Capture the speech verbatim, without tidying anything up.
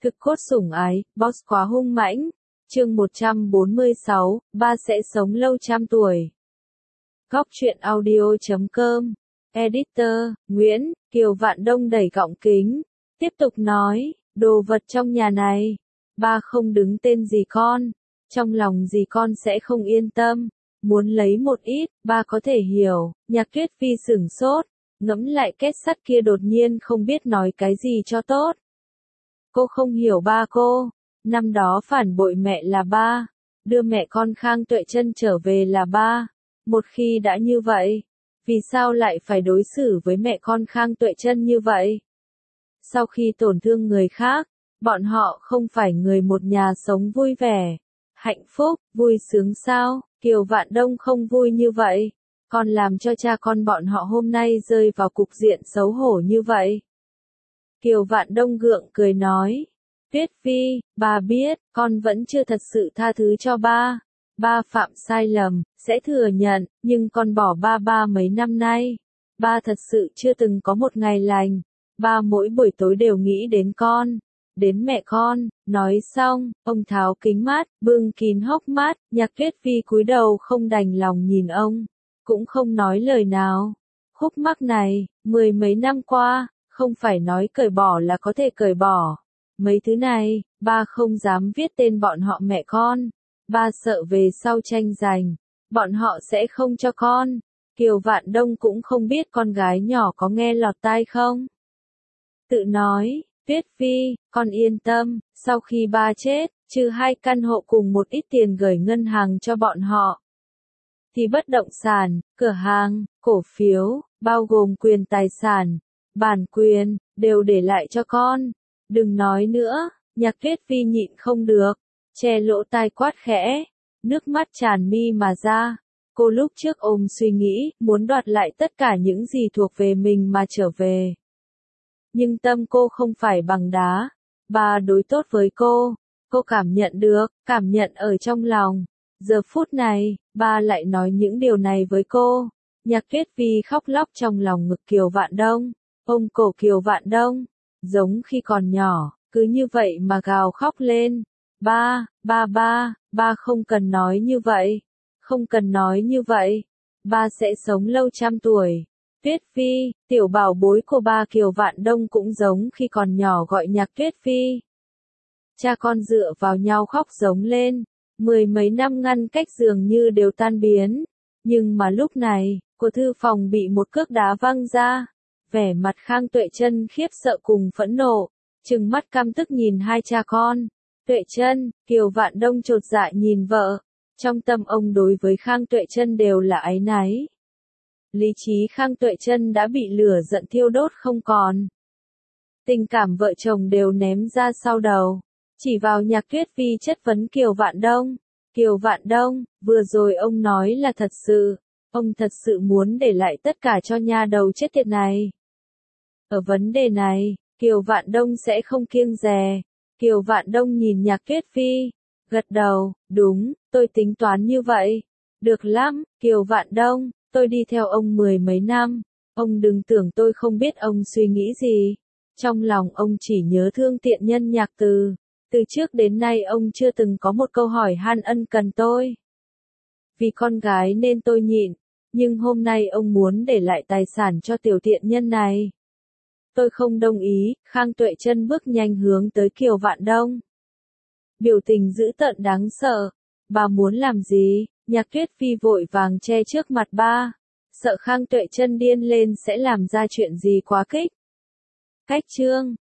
Thực cốt sủng ái, boss quá hung mãnh. Chương một trăm bốn mươi sáu, ba sẽ sống lâu trăm tuổi. Góc truyện audio chấm com. Editor, Nguyễn, Kiều Vạn Đông đẩy gọng kính. Tiếp tục nói, đồ vật trong nhà này. Ba không đứng tên gì con. Trong lòng gì con sẽ không yên tâm. Muốn lấy một ít, ba có thể hiểu. Nhạc Tuyết Phi sửng sốt. Ngẫm lại kết sắt kia đột nhiên không biết nói cái gì cho tốt. Cô không hiểu ba cô. Năm đó phản bội mẹ là ba. Đưa mẹ con Khang Tuệ Chân trở về là ba. Một khi đã như vậy, vì sao lại phải đối xử với mẹ con Khang Tuệ Chân như vậy? Sau khi tổn thương người khác, bọn họ không phải người một nhà sống vui vẻ, hạnh phúc, vui sướng sao? Kiều Vạn Đông không vui như vậy, còn làm cho cha con bọn họ hôm nay rơi vào cục diện xấu hổ như vậy. Kiều Vạn Đông gượng cười nói, Tuyết Phi, ba biết, con vẫn chưa thật sự tha thứ cho ba. Ba phạm sai lầm, sẽ thừa nhận, nhưng con bỏ ba ba mấy năm nay. Ba thật sự chưa từng có một ngày lành. Ba mỗi buổi tối đều nghĩ đến con, đến mẹ con. Nói xong, ông tháo kính mát, bưng kín hốc mắt. Nhạc Tuyết Phi cúi đầu không đành lòng nhìn ông, cũng không nói lời nào. Khúc mắc này, mười mấy năm qua, không phải nói cởi bỏ là có thể cởi bỏ. Mấy thứ này, ba không dám viết tên bọn họ mẹ con. Ba sợ về sau tranh giành, bọn họ sẽ không cho con. Kiều Vạn Đông cũng không biết con gái nhỏ có nghe lọt tai không. Tự nói, Tuyết Phi, con yên tâm, sau khi ba chết, trừ hai căn hộ cùng một ít tiền gửi ngân hàng cho bọn họ, thì bất động sản, cửa hàng, cổ phiếu, bao gồm quyền tài sản, bản quyền, đều để lại cho con. Đừng nói nữa. Nhạc Tuyết Phi nhịn không được, che lỗ tai quát khẽ, nước mắt tràn mi mà ra. Cô lúc trước ôm suy nghĩ, muốn đoạt lại tất cả những gì thuộc về mình mà trở về. Nhưng tâm cô không phải bằng đá. Ba đối tốt với cô, cô cảm nhận được, cảm nhận ở trong lòng. Giờ phút này, ba lại nói những điều này với cô. Nhạc Tuyết Phi khóc lóc trong lòng ngực Kiều Vạn Đông, ôm cổ Kiều Vạn Đông, giống khi còn nhỏ. Cứ như vậy mà gào khóc lên. Ba, ba ba, ba không cần nói như vậy. Không cần nói như vậy. Ba sẽ sống lâu trăm tuổi. Tuyết Phi, tiểu bảo bối của ba. Kiều Vạn Đông cũng giống khi còn nhỏ gọi Nhạc Tuyết Phi. Cha con dựa vào nhau khóc giống lên. Mười mấy năm ngăn cách dường như đều tan biến. Nhưng mà lúc này, của thư phòng bị một cước đá văng ra. Vẻ mặt Khang Tuệ Chân khiếp sợ cùng phẫn nộ. Trừng mắt căm tức nhìn hai cha con. Tuệ Chân, Kiều Vạn Đông chột dạ nhìn vợ. Trong tâm ông đối với Khang Tuệ Chân đều là áy náy. Lý trí Khang Tuệ Chân đã bị lửa giận thiêu đốt không còn. Tình cảm vợ chồng đều ném ra sau đầu. Chỉ vào Nhạc Tuyết Phi chất vấn Kiều Vạn Đông. Kiều Vạn Đông, vừa rồi ông nói là thật sự. Ông thật sự muốn để lại tất cả cho nha đầu chết tiệt này. Ở vấn đề này, Kiều Vạn Đông sẽ không kiêng dè. Kiều Vạn Đông nhìn Nhạc Tuyết Phi, gật đầu, đúng, tôi tính toán như vậy. Được lắm, Kiều Vạn Đông, tôi đi theo ông mười mấy năm. Ông đừng tưởng tôi không biết ông suy nghĩ gì. Trong lòng ông chỉ nhớ thương tiện nhân Nhạc Từ. Từ trước đến nay ông chưa từng có một câu hỏi han ân cần tôi. Vì con gái nên tôi nhịn, nhưng hôm nay ông muốn để lại tài sản cho tiểu tiện nhân này. Tôi không đồng ý. Khang Tuệ Chân bước nhanh hướng tới Kiều Vạn Đông. Biểu tình dữ tợn đáng sợ. Bà muốn làm gì? Nhạc Tuyết Phi vội vàng che trước mặt ba. Sợ Khang Tuệ Chân điên lên sẽ làm ra chuyện gì quá kích. Cách chương.